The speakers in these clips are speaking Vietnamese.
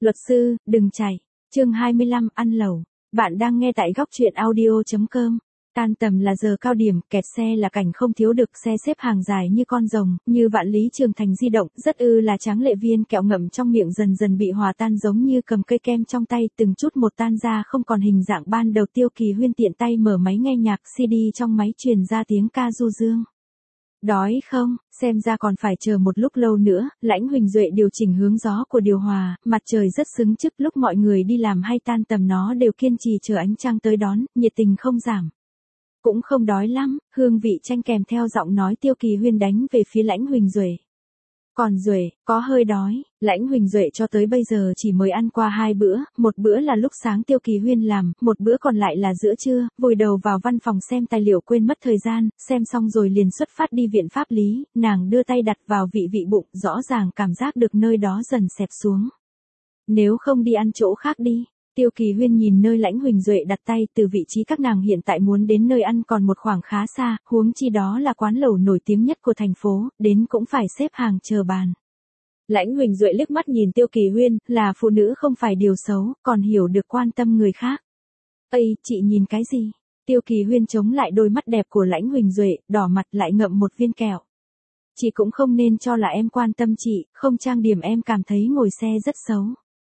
Luật sư, đừng chạy. Chương 25, ăn lẩu. Bạn đang nghe tại góc truyện audio.com. Tan tầm là giờ cao điểm, kẹt xe là cảnh không thiếu được, xe xếp hàng dài như con rồng, như vạn lý trường thành di động, rất là tráng lệ, viên kẹo ngậm trong miệng dần dần bị hòa tan giống như cầm cây kem trong tay, từng chút một tan ra không còn hình dạng ban đầu. Tiêu Kỳ Huyên tiện tay mở máy nghe nhạc, CD trong máy truyền ra tiếng ca du dương. Đói không, xem ra còn phải chờ một lúc lâu nữa. Lãnh Huỳnh Duệ điều chỉnh hướng gió của điều hòa, mặt trời rất xứng trước, lúc mọi người đi làm hay tan tầm nó đều kiên trì chờ ánh trăng tới đón, nhiệt tình không giảm. Cũng không đói lắm, hương vị chanh kèm theo giọng nói Tiêu Kỳ Huyên đánh về phía Lãnh Huỳnh Duệ. Còn Duệ, có hơi đói. Lãnh Huỳnh Duệ cho tới bây giờ chỉ mới ăn qua 2 bữa, một bữa là lúc sáng Tiêu Kỳ Huyên làm, một bữa còn lại là giữa trưa, vùi đầu vào văn phòng xem tài liệu quên mất thời gian, xem xong rồi liền xuất phát đi viện pháp lý, nàng đưa tay đặt vào vị bụng, rõ ràng cảm giác được nơi đó dần xẹp xuống. Nếu không đi ăn chỗ khác đi. Tiêu Kỳ Huyên nhìn nơi Lãnh Huỳnh Duệ đặt tay, từ vị trí các nàng hiện tại muốn đến nơi ăn còn một khoảng khá xa, huống chi đó là quán lẩu nổi tiếng nhất của thành phố, đến cũng phải xếp hàng chờ bàn. Lãnh Huỳnh Duệ liếc mắt nhìn Tiêu Kỳ Huyên, là phụ nữ không phải điều xấu, còn hiểu được quan tâm người khác. Ây, chị nhìn cái gì? Tiêu Kỳ Huyên chống lại đôi mắt đẹp của Lãnh Huỳnh Duệ, đỏ mặt lại ngậm một viên kẹo. Chị cũng không nên cho là em quan tâm chị, không trang điểm em cảm thấy ngồi xe rất xấu.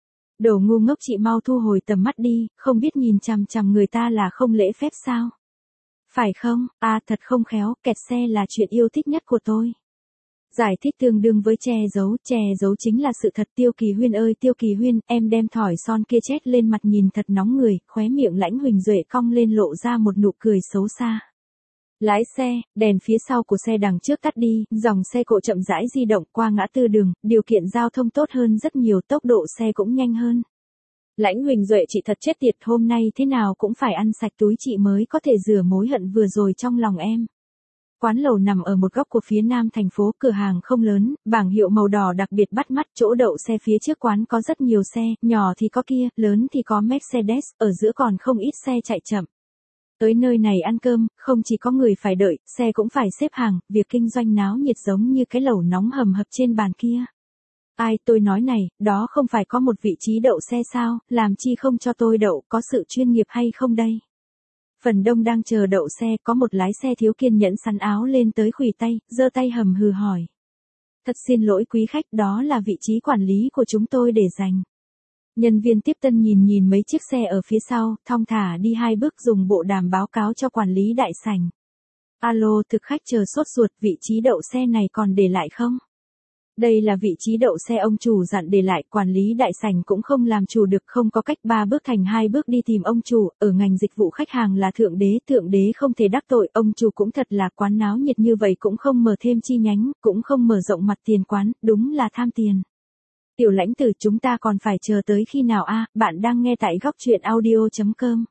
Đồ ngu ngốc, chị mau thu hồi tầm mắt đi, không biết nhìn chằm chằm người ta là không lễ phép sao? Phải không? À, thật không khéo, kẹt xe là chuyện yêu thích nhất của tôi. Giải thích tương đương với che giấu chính là sự thật. Tiêu Kỳ Huyên ơi Tiêu Kỳ Huyên, em đem thỏi son kia chét lên mặt nhìn thật nóng người, khóe miệng Lãnh Huỳnh Duệ cong lên lộ ra một nụ cười xấu xa. Lái xe, đèn phía sau của xe đằng trước tắt đi, dòng xe cộ chậm rãi di động qua ngã tư đường, điều kiện giao thông tốt hơn rất nhiều, tốc độ xe cũng nhanh hơn. Lãnh Huỳnh Duệ, chị thật chết tiệt, hôm nay thế nào cũng phải ăn sạch túi chị mới có thể rửa mối hận vừa rồi trong lòng em. Quán lẩu nằm ở một góc của phía nam thành phố, cửa hàng không lớn, bảng hiệu màu đỏ đặc biệt bắt mắt, chỗ đậu xe phía trước quán có rất nhiều xe, nhỏ thì có Kia, lớn thì có Mercedes, ở giữa còn không ít xe chạy chậm. Tới nơi này ăn cơm, không chỉ có người phải đợi, xe cũng phải xếp hàng, việc kinh doanh náo nhiệt giống như cái lẩu nóng hầm hập trên bàn kia. Ai, tôi nói này, đó không phải có một vị trí đậu xe sao, làm chi không cho tôi đậu, có sự chuyên nghiệp hay không đây? Phần đông đang chờ đậu xe, có một lái xe thiếu kiên nhẫn sắn áo lên tới khuỷu tay, giơ tay hầm hừ hỏi. Thật xin lỗi quý khách, đó là vị trí quản lý của chúng tôi để dành. Nhân viên tiếp tân nhìn mấy chiếc xe ở phía sau, thong thả đi 2 bước dùng bộ đàm báo cáo cho quản lý đại sảnh. Alo, thực khách chờ sốt ruột, vị trí đậu xe này còn để lại không? Đây là vị trí đậu xe ông chủ dặn để lại, quản lý đại sảnh cũng không làm chủ được, không có cách, 3 bước thành 2 bước đi tìm ông chủ, ở ngành dịch vụ khách hàng là thượng đế không thể đắc tội, ông chủ cũng thật là quán náo nhiệt như vậy cũng không mở thêm chi nhánh, cũng không mở rộng mặt tiền quán, đúng là tham tiền. Tiểu Lãnh Tử, chúng ta còn phải chờ tới khi nào a? Bạn đang nghe tại góc truyện audio.com.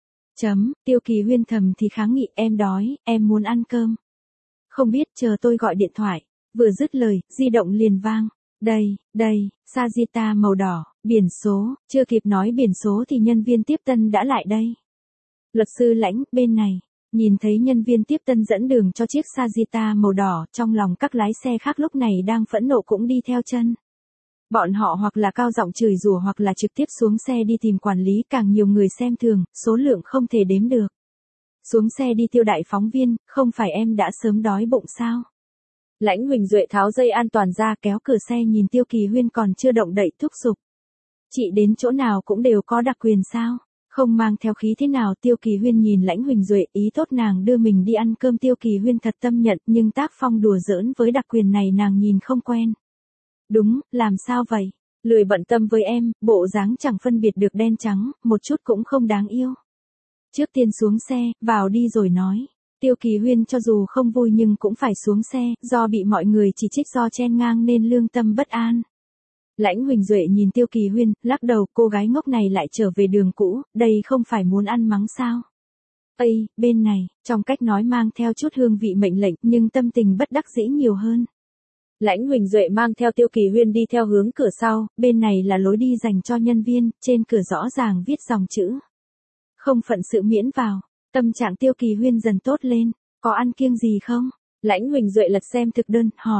Tiêu Kỳ Huyên thầm thì kháng nghị, em đói, em muốn ăn cơm. Không biết, chờ tôi gọi điện thoại. Vừa dứt lời, di động liền vang. Đây, Sagitta màu đỏ, biển số, chưa kịp nói biển số thì nhân viên tiếp tân đã lại đây. Luật sư Lãnh, bên này. Nhìn thấy nhân viên tiếp tân dẫn đường cho chiếc Sagitta màu đỏ, trong lòng các lái xe khác lúc này đang phẫn nộ cũng đi theo chân. Bọn họ hoặc là cao giọng chửi rủa hoặc là trực tiếp xuống xe đi tìm quản lý, càng nhiều người xem thường, số lượng không thể đếm được. Xuống xe đi Tiêu đại phóng viên, không phải em đã sớm đói bụng sao? Lãnh Huỳnh Duệ tháo dây an toàn ra, kéo cửa xe nhìn Tiêu Kỳ Huyên còn chưa động đậy thúc giục. Chị đến chỗ nào cũng đều có đặc quyền sao? Không mang theo khí thế nào? Tiêu Kỳ Huyên nhìn Lãnh Huỳnh Duệ, ý tốt nàng đưa mình đi ăn cơm. Tiêu Kỳ Huyên thật tâm nhận, nhưng tác phong đùa giỡn với đặc quyền này nàng nhìn không quen. Đúng, làm sao vậy? Lười bận tâm với em, bộ dáng chẳng phân biệt được đen trắng, một chút cũng không đáng yêu. Trước tiên xuống xe, vào đi rồi nói. Tiêu Kỳ Huyên cho dù không vui nhưng cũng phải xuống xe, do bị mọi người chỉ trích do chen ngang nên lương tâm bất an. Lãnh Huỳnh Duệ nhìn Tiêu Kỳ Huyên, lắc đầu, cô gái ngốc này lại trở về đường cũ, đây không phải muốn ăn mắng sao? Ây, bên này, trong cách nói mang theo chút hương vị mệnh lệnh nhưng tâm tình bất đắc dĩ nhiều hơn. Lãnh Huỳnh Duệ mang theo Tiêu Kỳ Huyên đi theo hướng cửa sau, bên này là lối đi dành cho nhân viên, trên cửa rõ ràng viết dòng chữ. Không phận sự miễn vào. Tâm trạng Tiêu Kỳ Huyên dần tốt lên, có ăn kiêng gì không? Lãnh Huỳnh Duệ lật xem thực đơn, hỏi.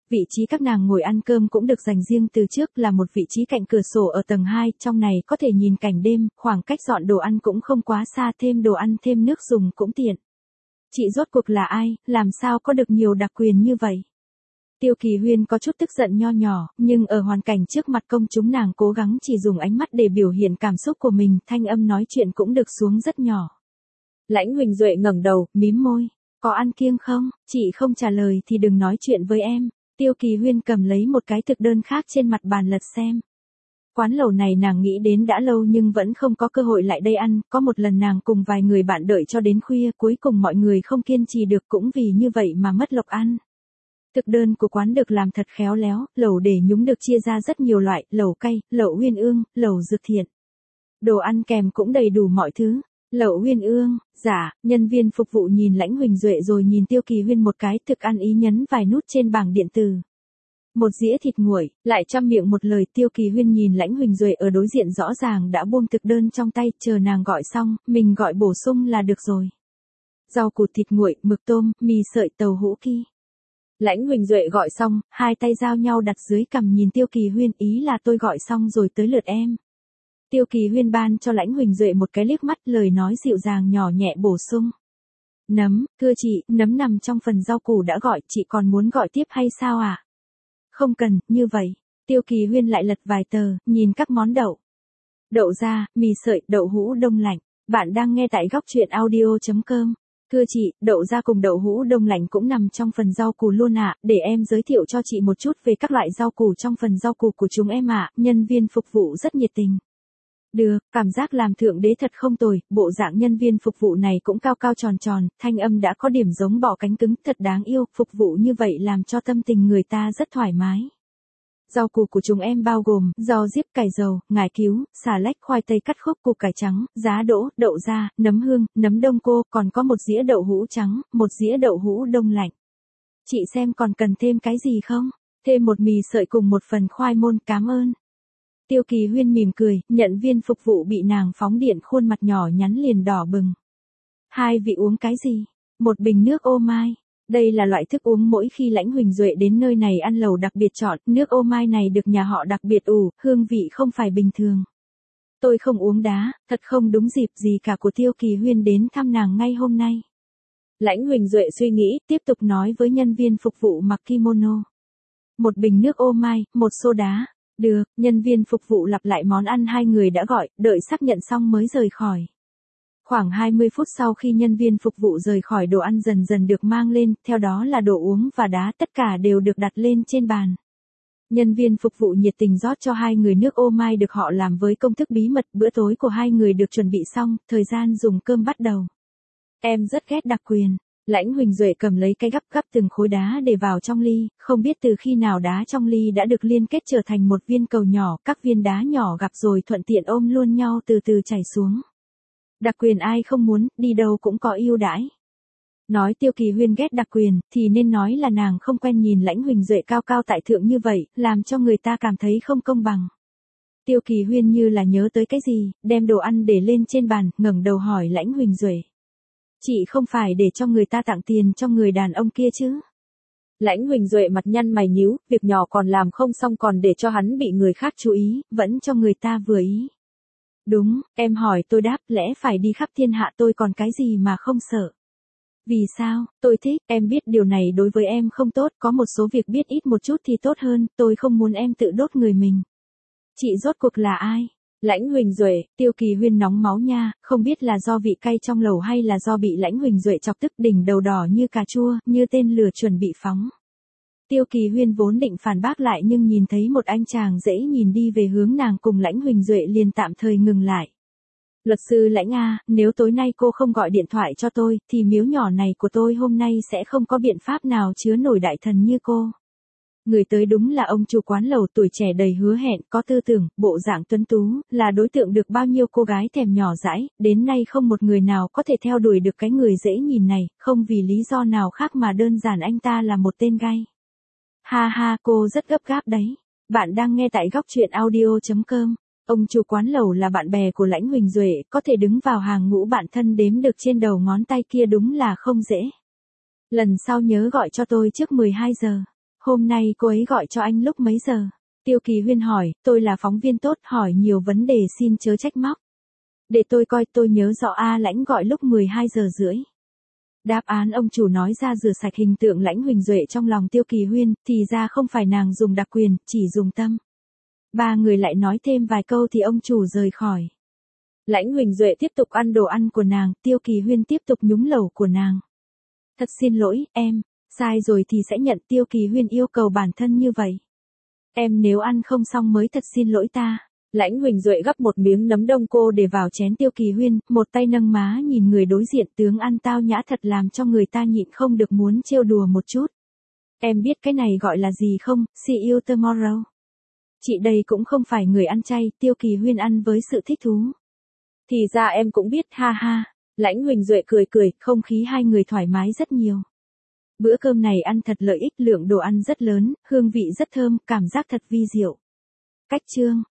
Vị trí các nàng ngồi ăn cơm cũng được dành riêng từ trước, là một vị trí cạnh cửa sổ ở tầng 2, trong này có thể nhìn cảnh đêm, khoảng cách dọn đồ ăn cũng không quá xa, thêm đồ ăn thêm nước dùng cũng tiện. Chị rốt cuộc là ai, làm sao có được nhiều đặc quyền như vậy? Tiêu Kỳ Huyên có chút tức giận nho nhỏ, nhưng ở hoàn cảnh trước mặt công chúng nàng cố gắng chỉ dùng ánh mắt để biểu hiện cảm xúc của mình, thanh âm nói chuyện cũng được xuống rất nhỏ. Lãnh Huỳnh Duệ ngẩng đầu, mím môi. Có ăn kiêng không? Chị không trả lời thì đừng nói chuyện với em. Tiêu Kỳ Huyên cầm lấy một cái thực đơn khác trên mặt bàn lật xem. Quán lẩu này nàng nghĩ đến đã lâu nhưng vẫn không có cơ hội lại đây ăn, có một lần nàng cùng vài người bạn đợi cho đến khuya, cuối cùng mọi người không kiên trì được cũng vì như vậy mà mất lộc ăn. Thực đơn của quán được làm thật khéo léo, lẩu để nhúng được chia ra rất nhiều loại, lẩu cay, lẩu uyên ương, lẩu dược thiện. Đồ ăn kèm cũng đầy đủ mọi thứ. Lẩu uyên ương, dạ, nhân viên phục vụ nhìn Lãnh Huỳnh Duệ rồi nhìn Tiêu Kỳ Huyên một cái, thực ăn ý nhấn vài nút trên bảng điện tử. Một dĩa thịt nguội, lại trăm miệng một lời. Tiêu Kỳ Huyên nhìn Lãnh Huỳnh Duệ ở đối diện rõ ràng đã buông thực đơn trong tay, chờ nàng gọi xong, mình gọi bổ sung là được rồi. Rau củ thịt nguội, mực tôm, mì sợi, tàu hũ ki. Lãnh Huỳnh Duệ gọi xong, hai tay giao nhau đặt dưới cằm nhìn Tiêu Kỳ Huyên, ý là tôi gọi xong rồi tới lượt em. Tiêu Kỳ Huyên ban cho Lãnh Huỳnh Duệ một cái liếc mắt, lời nói dịu dàng nhỏ nhẹ bổ sung. Nấm, thưa chị, nấm nằm trong phần rau củ đã gọi, chị còn muốn gọi tiếp hay sao ạ? Không cần, như vậy. Tiêu Kỳ Huyên lại lật vài tờ, nhìn các món đậu. Đậu da, mì sợi, đậu hũ đông lạnh. Bạn đang nghe tại góc truyện audio.com. Thưa chị, đậu da cùng đậu hũ đông lạnh cũng nằm trong phần rau củ luôn ạ, để em giới thiệu cho chị một chút về các loại rau củ trong phần rau củ của chúng em ạ, nhân viên phục vụ rất nhiệt tình. Được, cảm giác làm thượng đế thật không tồi, bộ dạng nhân viên phục vụ này cũng cao cao tròn tròn, thanh âm đã có điểm giống bọ cánh cứng, thật đáng yêu, phục vụ như vậy làm cho tâm tình người ta rất thoải mái. Rau củ của chúng em bao gồm, rau diếp, cải dầu, ngải cứu, xà lách, khoai tây cắt khúc, củ cải trắng, giá đỗ, đậu da, nấm hương, nấm đông cô, còn có một dĩa đậu hũ trắng, một dĩa đậu hũ đông lạnh. Chị xem còn cần thêm cái gì không? Thêm một mì sợi cùng một phần khoai môn, cảm ơn. Tiêu Kỳ Huyên mỉm cười, nhận viên phục vụ bị nàng phóng điện khuôn mặt nhỏ nhắn liền đỏ bừng. Hai vị uống cái gì? Một bình nước ô mai. Đây là loại thức uống mỗi khi Lãnh Huỳnh Duệ đến nơi này ăn lẩu đặc biệt chọn, nước ô mai này được nhà họ đặc biệt ủ, hương vị không phải bình thường. Tôi không uống đá, thật không đúng dịp gì cả của Tiêu Kỳ Huyên đến thăm nàng ngay hôm nay. Lãnh Huỳnh Duệ suy nghĩ, tiếp tục nói với nhân viên phục vụ mặc kimono. Một bình nước ô mai, một xô đá. Được, nhân viên phục vụ lặp lại món ăn hai người đã gọi, đợi xác nhận xong mới rời khỏi. Khoảng 20 phút sau khi nhân viên phục vụ rời khỏi, đồ ăn dần dần được mang lên, theo đó là đồ uống và đá, tất cả đều được đặt lên trên bàn. Nhân viên phục vụ nhiệt tình rót cho hai người nước ô mai được họ làm với công thức bí mật, bữa tối của hai người được chuẩn bị xong, thời gian dùng cơm bắt đầu. Em rất ghét đặc quyền. Lãnh Huỳnh Duệ cầm lấy cái gắp từng khối đá để vào trong ly, không biết từ khi nào đá trong ly đã được liên kết trở thành một viên cầu nhỏ, các viên đá nhỏ gặp rồi thuận tiện ôm luôn nhau từ từ chảy xuống. Đặc quyền ai không muốn, đi đâu cũng có ưu đãi. Nói Tiêu Kỳ Huyên ghét đặc quyền, thì nên nói là nàng không quen nhìn Lãnh Huỳnh Duệ cao cao tại thượng như vậy, làm cho người ta cảm thấy không công bằng. Tiêu Kỳ Huyên như là nhớ tới cái gì, đem đồ ăn để lên trên bàn, ngẩng đầu hỏi Lãnh Huỳnh Duệ. Chị không phải để cho người ta tặng tiền cho người đàn ông kia chứ? Lãnh Huỳnh Duệ mặt nhăn mày nhíu, việc nhỏ còn làm không xong còn để cho hắn bị người khác chú ý, vẫn cho người ta vừa ý. Đúng, em hỏi tôi đáp, lẽ phải đi khắp thiên hạ tôi còn cái gì mà không sợ. Vì sao, tôi thích, em biết điều này đối với em không tốt, có một số việc biết ít một chút thì tốt hơn, tôi không muốn em tự đốt người mình. Chị rốt cuộc là ai? Lãnh Huỳnh Duệ, Tiêu Kỳ Huyên nóng máu nha, không biết là do vị cay trong lẩu hay là do bị Lãnh Huỳnh Duệ chọc tức, đỉnh đầu đỏ như cà chua, như tên lửa chuẩn bị phóng. Tiêu Kỳ Huyên vốn định phản bác lại nhưng nhìn thấy một anh chàng dễ nhìn đi về hướng nàng cùng Lãnh Huỳnh Duệ liền tạm thời ngừng lại. Luật sư Lãnh à, nếu tối nay cô không gọi điện thoại cho tôi, thì miếu nhỏ này của tôi hôm nay sẽ không có biện pháp nào chứa nổi đại thần như cô. Người tới đúng là ông chủ quán lẩu tuổi trẻ đầy hứa hẹn, có tư tưởng, bộ dạng tuấn tú, là đối tượng được bao nhiêu cô gái thèm nhỏ dãi, đến nay không một người nào có thể theo đuổi được cái người dễ nhìn này, không vì lý do nào khác mà đơn giản anh ta là một tên gay. Ha ha, cô rất gấp gáp đấy. Bạn đang nghe tại góc truyện audio.com. Ông chủ quán lẩu là bạn bè của Lãnh Huỳnh Duệ, có thể đứng vào hàng ngũ bạn thân đếm được trên đầu ngón tay kia đúng là không dễ. Lần sau nhớ gọi cho tôi trước 12 giờ. Hôm nay cô ấy gọi cho anh lúc mấy giờ? Tiêu Kỳ Huyên hỏi, tôi là phóng viên tốt, hỏi nhiều vấn đề xin chớ trách móc. Để tôi coi, tôi nhớ rõ A Lãnh gọi lúc 12 giờ rưỡi. Đáp án ông chủ nói ra rửa sạch hình tượng Lãnh Huỳnh Duệ trong lòng Tiêu Kỳ Huyên, thì ra không phải nàng dùng đặc quyền, chỉ dùng tâm. Ba người lại nói thêm vài câu thì ông chủ rời khỏi. Lãnh Huỳnh Duệ tiếp tục ăn đồ ăn của nàng, Tiêu Kỳ Huyên tiếp tục nhúng lẩu của nàng. Thật xin lỗi, em, sai rồi thì sẽ nhận. Tiêu Kỳ Huyên yêu cầu bản thân như vậy. Em nếu ăn không xong mới thật xin lỗi ta. Lãnh Huỳnh Duệ gắp một miếng nấm đông cô để vào chén Tiêu Kỳ Huyên, một tay nâng má nhìn người đối diện, tướng ăn tao nhã thật làm cho người ta nhịn không được muốn trêu đùa một chút. Em biết cái này gọi là gì không, see you tomorrow. Chị đây cũng không phải người ăn chay, Tiêu Kỳ Huyên ăn với sự thích thú. Thì ra em cũng biết, ha ha. Lãnh Huỳnh Duệ cười cười, không khí hai người thoải mái rất nhiều. Bữa cơm này ăn thật lợi ích, lượng đồ ăn rất lớn, hương vị rất thơm, cảm giác thật vi diệu. Cách chương